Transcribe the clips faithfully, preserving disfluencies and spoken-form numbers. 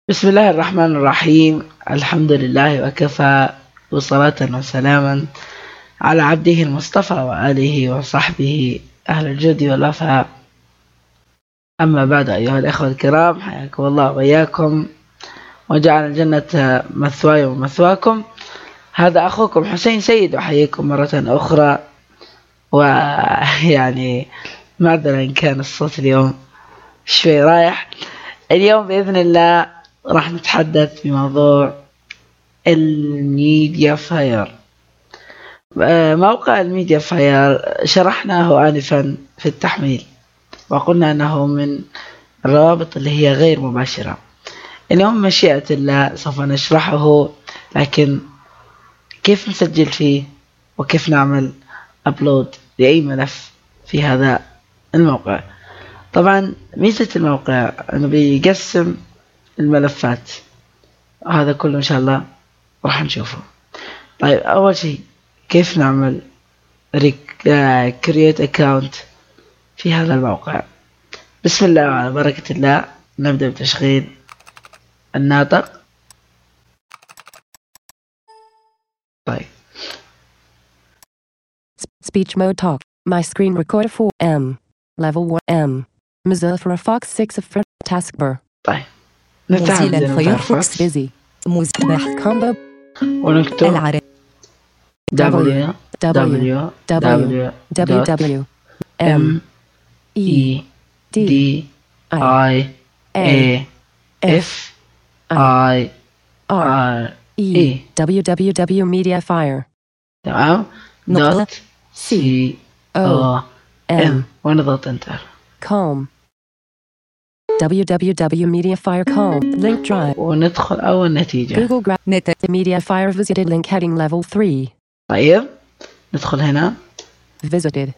بسم الله الرحمن الرحيم. الحمد لله وكفى، وصلاة وسلاما على عبده المصطفى وآله وصحبه أهل الجود والوفاء. أما بعد، أيها الأخوة الكرام، حياكم الله وإياكم وجعل الجنة مثواي ومثواكم. هذا أخوكم حسين سيد، أحييكم مرة أخرى. ويعني معذرة إن كان الصوت اليوم شوي رايح. اليوم بإذن الله راح نتحدث في موضوع الميديا فاير. موقع الميديا فاير شرحناه آنفا في التحميل، وقلنا أنه من الروابط اللي هي غير مباشرة. اليوم مشيئة الله سوف نشرحه، لكن كيف نسجل فيه وكيف نعمل أبلود لأي ملف في هذا الموقع. طبعا ميزة الموقع أنه بيقسم الملفات، هذا كله إن شاء الله راح نشوفه. طيب، أول شيء كيف نعمل create account في هذا الموقع. بسم الله وعلى بركة الله، نبدأ بتشغيل الناطق. طيب speech mode talk my screen recorder four M level one M Mozilla Firefox six of taskbar. طيب نفتح Firefox busy بحث combo ونكتب العرب w w w w m e d i a f i r e www media fire تمام دوت c o m ونضغط انتر. com www media fire com link drive وندخل أول نتيجة Google Graph net media fire visited link heading level three. طيب ندخل هنا visited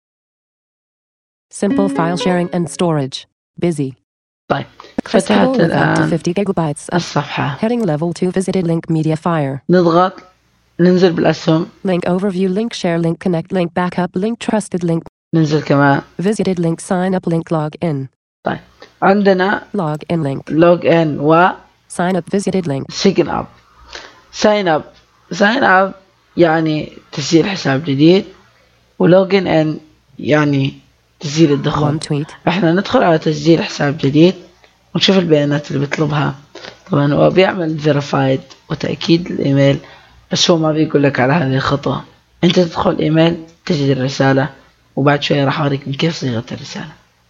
simple file sharing and storage busy. طيب فتحت الآن fifty gigabytes الصفحة. heading level two visited link media fire. نضغط ننزل بالأسهم. link overview link share link connect link backup link trusted link ننزل كمان visited link sign up link log in. طيب عندنا log in link log in و sign up visited link sign up. sign up sign up يعني تسجيل حساب جديد، ولوجن ان يعني تسجيل الدخول. one tweet احنا ندخل على تسجيل حساب جديد ونشوف البيانات اللي بيطلبها. طبعا هو بيعمل verified وتأكيد الإيميل، بس هو ما بيقول لك على هذه الخطوة. انت تدخل إيميل تجد الرسالة، وبعد شوية راح أوريك من كيف صيغة الرسالة.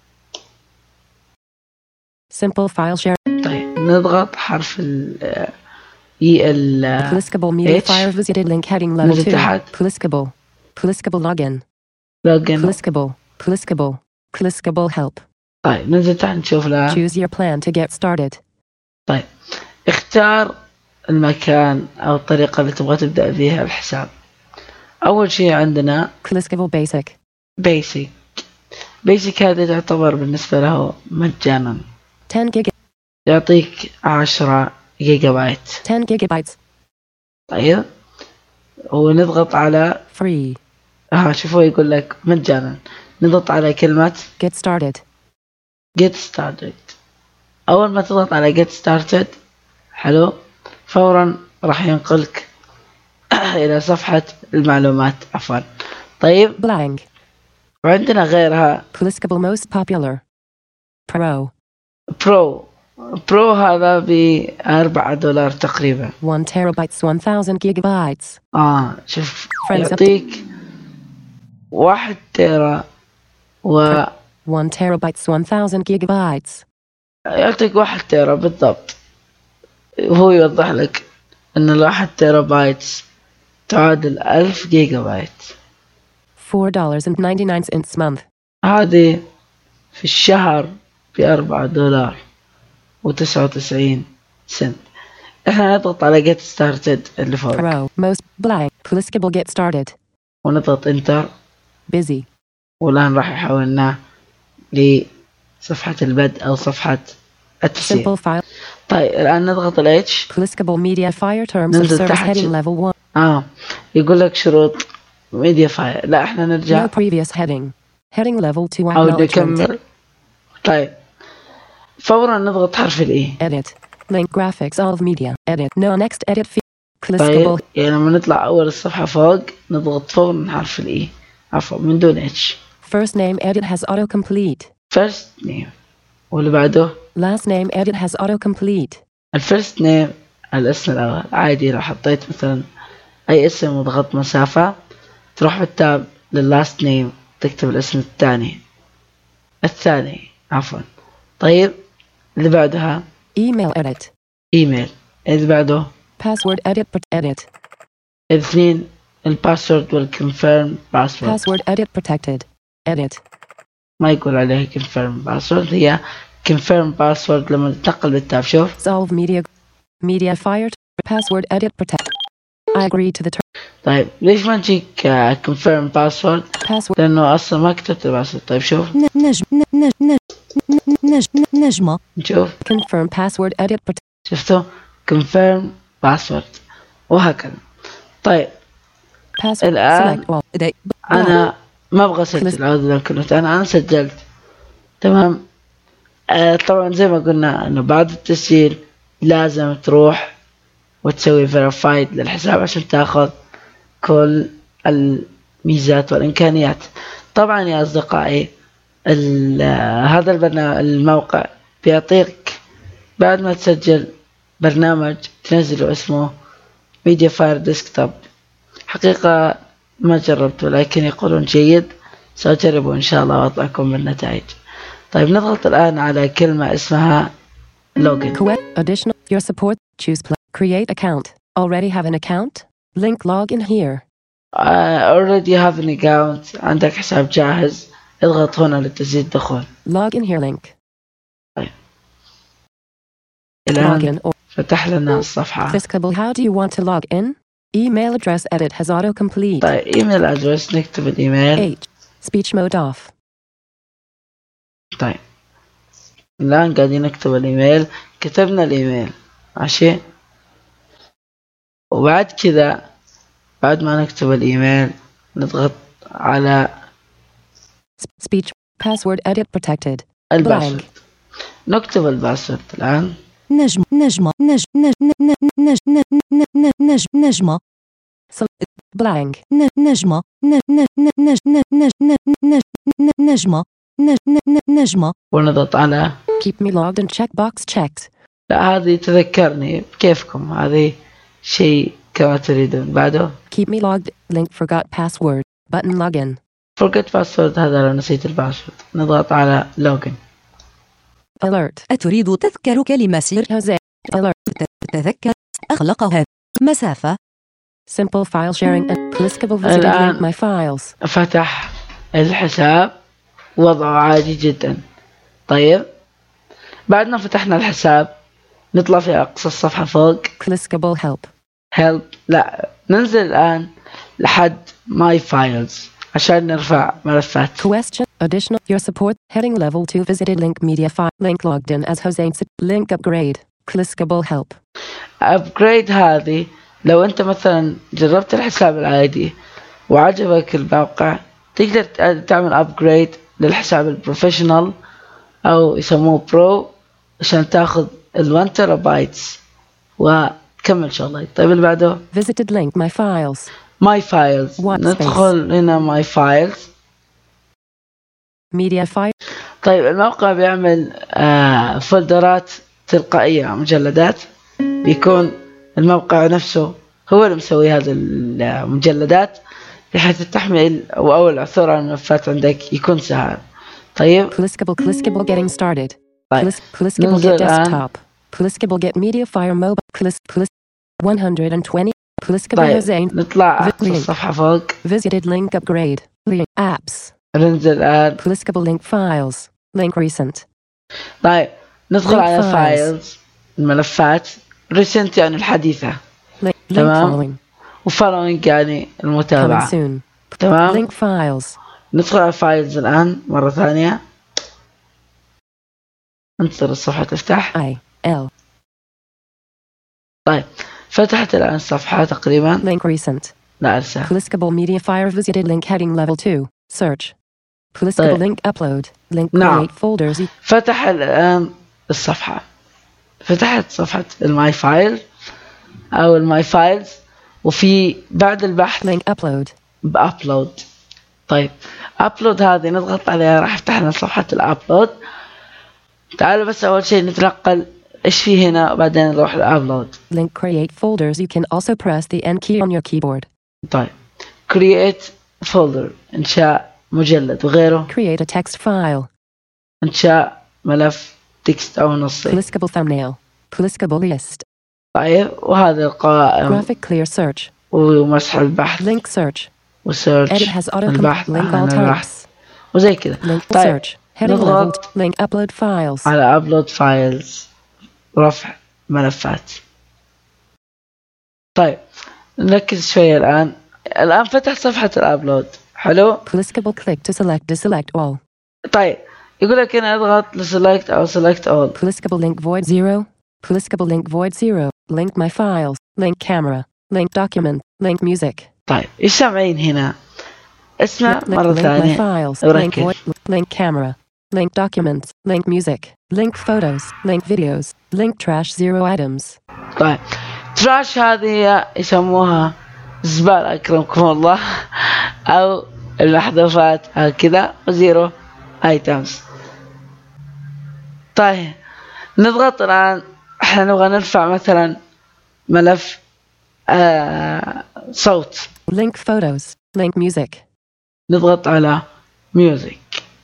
simple file share. طيب نضغط حرف ال اي ال Pliskable media H. fire visited link heading level نزل two. تحت. Pliskable Pliskable login login. Pliskable Pliskable Pliskable help. طيب ننزل تحت نشوف لها. choose your plan to get started. طيب اختار المكان أو الطريقة اللي تبغى تبدأ فيها الحساب. أول شيء عندنا Pliskable basic basic. basic هذا تعتبر بالنسبة له مجانا، ten gig يعطيك عشرة جيجا بايت. ten gigabytes طيب ونضغط على free. ها شوفوا يقول لك مجانا، نضغط على كلمة get started. get started. أول ما تضغط على get started حلو، فورا راح ينقلك إلى صفحة المعلومات. عفوا. طيب blank. وعندنا غيرها Pliskable most popular pro برو. برو هذا بأربعة دولار تقريبا. one terabytes one thousand gigabytes. آه شوف Friends يعطيك واحد تيرا و one terabytes one thousand gigabytes. يعطيك واحد تيرا بالضبط. وهو يوضح لك أن الواحد تيرا بايتس تعادل ألف جيجا بايت. four dollars and ninety-nine cents month. هذه في الشهر بأربعة دولار وتسعة وتسعين سنت. احنا نضغط على get started اللي فوق pro most blank. Pliskable get started ونضغط انتر، busy. والآن راح يحولنا لصفحة البدء أو صفحة التسجيل. simple file. طيب الآن نضغط ال H. Pliskable media fire terms of ننزل service تحت. heading level one. آه يقول لك شروط ميديا فاير. لا احنا نرجع no previous heading heading level two أو acknowledgement. نكمل. طيب فورا نضغط حرف ال E. edit Link graphics of media. Edit. No next edit fee. طيب Clickable. يعني لما نطلع أول الصفحة فوق نضغط فوق من حرف الإي عفوا من دون اتش. First name edit has autocomplete. first name واللي بعده Last name edit has autocomplete. الفيرست نيم الاسم الأول عادي. لو حطيت مثلا أي اسم وضغط مسافة تروح بالتاب لللاست نيم تكتب الاسم الثاني الثاني عفوا. طيب اللي بعدها Email edit. ايميل. اللي بعده Password edit. Pro- edit. الاثنين الباسورد والكونفيرم باسورد. Password edit protected. Edit. ما يقول عليه كونفيرم باسورد، هي كونفيرم باسورد لما تنقل بالتاب. شوف Solve media. Media fired. Password edit protect. I agree to the term. طيب ليش ما نجيك كونفيرم باسورد؟ Password. لأنه أصلا ما كتبت الباسورد. طيب شوف ن- نجم ن- نج- نج- نج- نج- نجمة. نشوف Confirm password edit protect. شفتوا confirm password وهكذا. طيب Password. الآن Select all. داي- أنا ما أبغى أسجل أعوذ بالله كنت أنا أنا سجلت تمام. آه طبعا زي ما قلنا إنه بعد التسجيل لازم تروح وتسوي verified للحساب عشان تاخذ كل الميزات والإمكانيات. طبعا يا أصدقائي ال- آه، هذا البرنامج الموقع بيعطيك بعد ما تسجل برنامج تنزله اسمه ميديافاير ديسكتوب. حقيقة ما جربته لكن يقولون جيد، سأجربه إن شاء الله وأطلعكم بالنتائج. طيب نضغط الآن على كلمة اسمها login. Correct. Additional. Your support. Choose play. Create account. Already have an account? Link login here. uh, already have an account. عندك حساب جاهز، اضغط هنا لتزيد دخول. Login here link. الآن Login or فتح لنا الصفحة. Clickable. How do you want to log in? Email address edit has autocomplete. طيب ايميل ادرس نكتب الايميل. H. Speech mode off. طيب الآن قاعدين نكتب الايميل. كتبنا الايميل ماشي، وبعد كذا بعد ما نكتب الايميل نضغط على S- Speech. Password edit protected. الباسورد. Blank. نكتب الباسورد الآن. نجم نجمة نج نج نج نج نج نج نج نج نجمة So, blank. ن- نجمة ن- ن- ن- نج نج نج نج نج نج نجمة نج نج نجمة. ونضغط على Keep me logged and checkbox checked. لا هذه تذكرني بكيفكم، هذه شيء كما تريدون. بعده Keep me logged. Link forgot password. Button login. forget password، هذا لو نسيت الباسورد نضغط على login. Alert. أتريد تذكر كلمة سر؟ Jose. Alert. تذكر أغلقها. مسافة Simple file sharing and clickable. Visited الآن link my files. فتح الحساب وضعه عادي جدا. طيب بعد ما فتحنا الحساب نطلع في أقصى الصفحة فوق Clickable help. help. لا ننزل الآن لحد my files عشان نرفع ملفات. Question. Additional. Your support. Heading level two. Visited link media file. Link logged in as Jose. Link upgrade. Clickable help. upgrade هذه لو أنت مثلا جربت الحساب العادي وعجبك الموقع تقدر تعمل upgrade للحساب البروفيشنال أو يسموه برو عشان تاخذ الوان تيرا بايتس وتكمل شغلك. طيب اللي بعده Visited link my files. my files. What ندخل هنا my files. Media file. طيب الموقع بيعمل آه فولدرات تلقائية مجلدات، بيكون الموقع نفسه هو اللي مسوي هذه المجلدات بحيث التحميل أو أول عثور على الملفات عندك يكون سهل. طيب Clickable. Clickable getting started. طيب Click- Clickable ننزل get الآن. desktop. Clickable get media fire mobile. Click. Click. one hundred twenty. Clickable طيب Jose. نطلع Link. الصفحة فوق. Visited link upgrade. Link apps. ننزل الآن. Clickable link files. Link recent. طيب ندخل Link على files. فايلز الملفات. recent يعني الحديثة، Link, link تمام. following. وfollowing يعني Coming المتابعة. soon. تمام. Link files. ندخل على فايلز الآن مرة ثانية. انتظر الصفحة تفتح. I. L. طيب فتحت الآن الصفحة تقريبا. Link recent. لا أرسل. Clickable media fire visited link heading level two. Search. Clickable طيب. link upload. Link نعم. create folders. فتح الآن الصفحة فتحت صفحة الماي فايل أو الماي فايلز، وفي بعد البحث Link upload. بأبلود. طيب أبلود هذه نضغط عليها راح يفتح لنا صفحة الأبلود. تعالوا بس أول شيء نتنقل إيش في هنا وبعدين نروح لأبلود. Link create folders. You can also press the N key on your keyboard. طيب create folder إنشاء مجلد وغيره. Create a text file. إنشاء ملف تكست أو نصي. Clickable thumbnail. Clickable list. طيب وهذا القوائم Graphic clear search. ومسح البحث Link search. وسيرش Edit has auto البحث link عن all البحث types. وزي كذا. Link طيب search. Heading نضغط leveled. Link upload files. على upload files رفع ملفات. طيب نركز شوية الآن. الآن فتح صفحة الأبلود. حلو. Clickable click to select deselect all. طيب يقول لك هنا اضغط لسلكت أو select all. Clickable link void zero. Clickable link void zero. Link my files. Link camera. Link document. Link music. طيب ايش سامعين هنا؟ اسمع Link, مرة link my ثانية. files. Link وركز. void. Link camera. Link documents. Link music. Link photos. Link videos. Link trash zero items. طيب تراش هذه يسموها زبالة أكرمكم الله أو المحذوفات هكذا وزيرو ايتمز. طيب نضغط الآن احنا نبغى نرفع مثلا ملف آه صوت. Link photos. Link music. نضغط على ميوزك.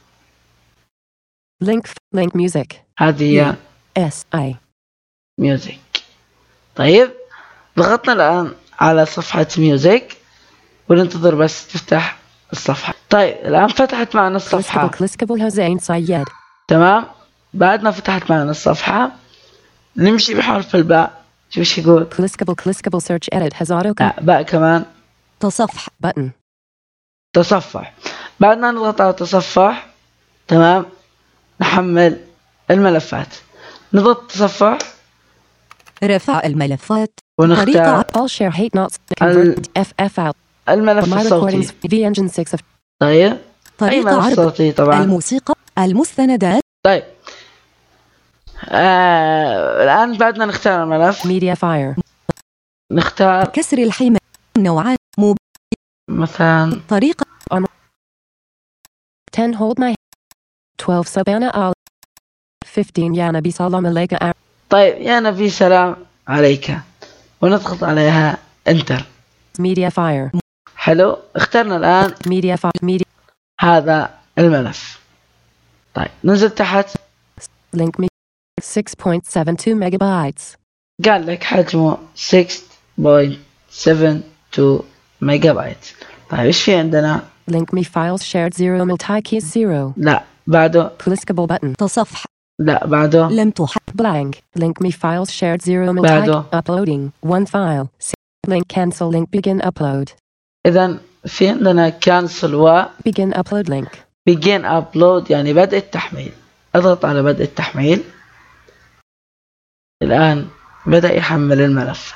Link link music. هذه هي S I. ميوزك. طيب ضغطنا الآن على صفحة ميوزك وننتظر بس تفتح الصفحة. طيب الآن فتحت معنا الصفحة. Clickable clickable Hossein Sayed. تمام. بعد ما فتحت معنا الصفحة نمشي بحرف الباء. شوف ايش يقول. Clickable clickable search edit has auto آه باء كمان. تصفح button. تصفح. بعد ما نضغط على تصفح تمام نحمل الملفات. نضغط تصفح رفع الملفات ونختار All share hate not convert F F out. الملف My الصوتي. recordings V Engine six of طيب أي طريقة ملف عرض صوتي طبعا. الموسيقى المستندات. طيب آه الآن بعدنا نختار الملف. Media Fire. نختار كسر الحمى نوعان موب مثلا طريقة ten Hold My. twelve Sabana Al. fifteen Yana Bi Salam Alayka. طيب يا نبي سلام عليك ونضغط عليها انتر. Media Fire. حلو. اخترنا الآن Media Fire. Media. هذا الملف. طيب ننزل تحت. Link me. six point seven two megabytes. قال لك حجمه six point seven two ميجا بايت. طيب ايش في عندنا؟ Link me files shared zero multi keys zero. لا بعده. Clickable button. تصفح لا بعده. لم تح Blank. Link me files shared zero multi. بعده. Uploading one file. Link cancel link begin upload. إذا في عندنا كانسل و Begin upload link. begin upload يعني بدء التحميل. اضغط على بدء التحميل. الآن بدأ يحمل الملف.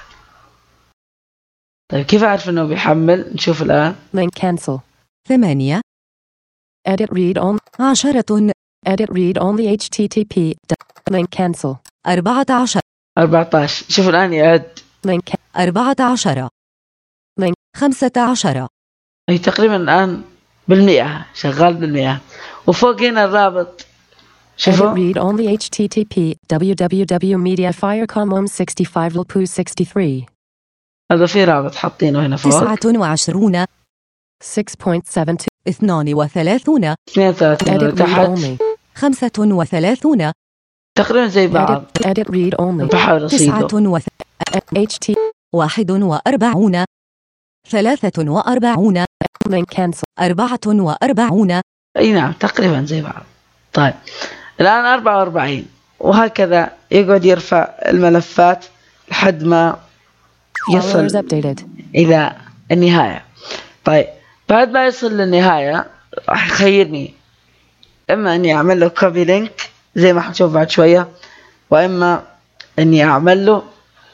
طيب كيف أعرف إنه بيحمل؟ نشوف الآن. Link cancel. ثمانية Edit read on. عشرة Edit read only H T T P. Link cancel. أربعة عشر أربعة عشر. شوف الآن يعد. Link. Ca- أربعة عشر Link. خمسة عشر أي تقريبا الآن بالمئة شغال بالمئة. وفوق هنا الرابط. شوفوا. Edit read only H T T P. www media fire com sixty-five lpu sixty-three. هذا في رابط حاطينه هنا فوق. تسعة وعشرون six point seven two. اثنان وثلاثون اثنين وثلاثين Edit read تحت. only. خمسة وثلاثون تقريبا زي بعض. Edit, edit read only. بحاول تسعة أصيده. وث... H T. واحد وأربعون ثلاثة وأربعون Link cancel. أربعة وأربعون. أي نعم تقريبا زي بعض. طيب الآن أربعة وأربعين وهكذا يقعد يرفع الملفات لحد ما Followers يصل updated. إلى النهاية. طيب بعد ما يصل للنهاية راح يخيرني إما أني أعمل له كوبي لينك زي ما حنشوف بعد شوية، وإما أني أعمل له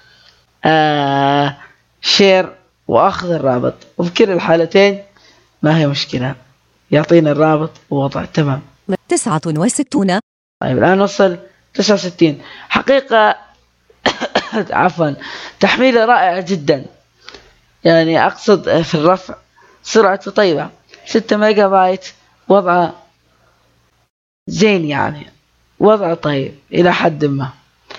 آه شير وأخذ الرابط، وفي كل الحالتين ما هي مشكلة يعطينا الرابط ووضع تمام. تسعة وستون. طيب الآن وصل تسعة وستين. حقيقة عفوا تحميله رائع جدا، يعني أقصد في الرفع سرعته طيبة، ستة ميجا بايت وضعه زين، يعني وضعه طيب إلى حد ما.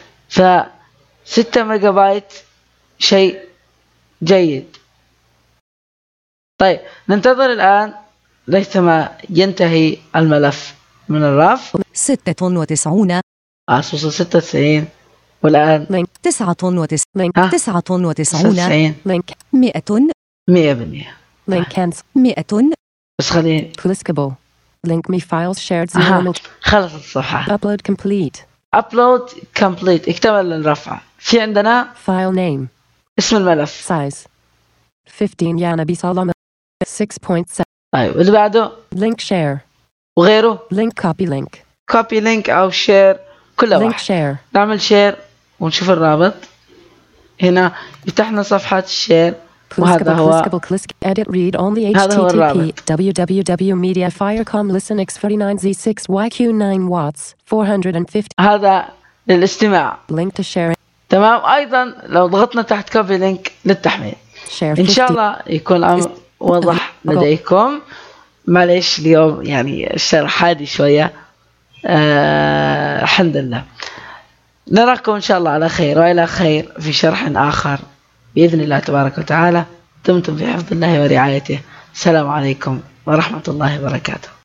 فستة ميجا بايت شيء جيد. طيب ننتظر الآن ليثما ينتهي الملف من الرف. ستة وتسعون أصوص ستة وتسعين، والآن Link. تسعة وتس... ها؟ تسعة تسعة وتسعون وتسعين Link. مئة مية بالمية. Link cancel. مئة بس خليني Clickable. Link me files shared zero. أها mil- خلص الصفحة. Upload complete. upload complete، اكتمل الرفع. في عندنا File name. اسم الملف. Size. fifteen Yanabi Salama. six point seven. طيب اللي بعده Link share. وغيره Link copy link. كوبي لينك أو شير، كل Link واحد. share. نعمل شير ونشوف الرابط. هنا يفتحنا صفحة الشير، وهذا Clickable, هو clickable, click, edit, read only. هذا هو H T T P الرابط. www.mediafire.com listen X thirty-nine Z six Y Q nine watts four hundred fifty. هذا للاستماع. Link to share. تمام. أيضا لو ضغطنا تحت كوبي لينك للتحميل Share إن شاء fifty. الله يكون الأمر واضح لديكم. معليش اليوم يعني الشرح هادي شوية. آه الحمد لله. نراكم إن شاء الله على خير وإلى خير في شرح آخر بإذن الله تبارك وتعالى. دمتم في حفظ الله ورعايته. السلام عليكم ورحمة الله وبركاته.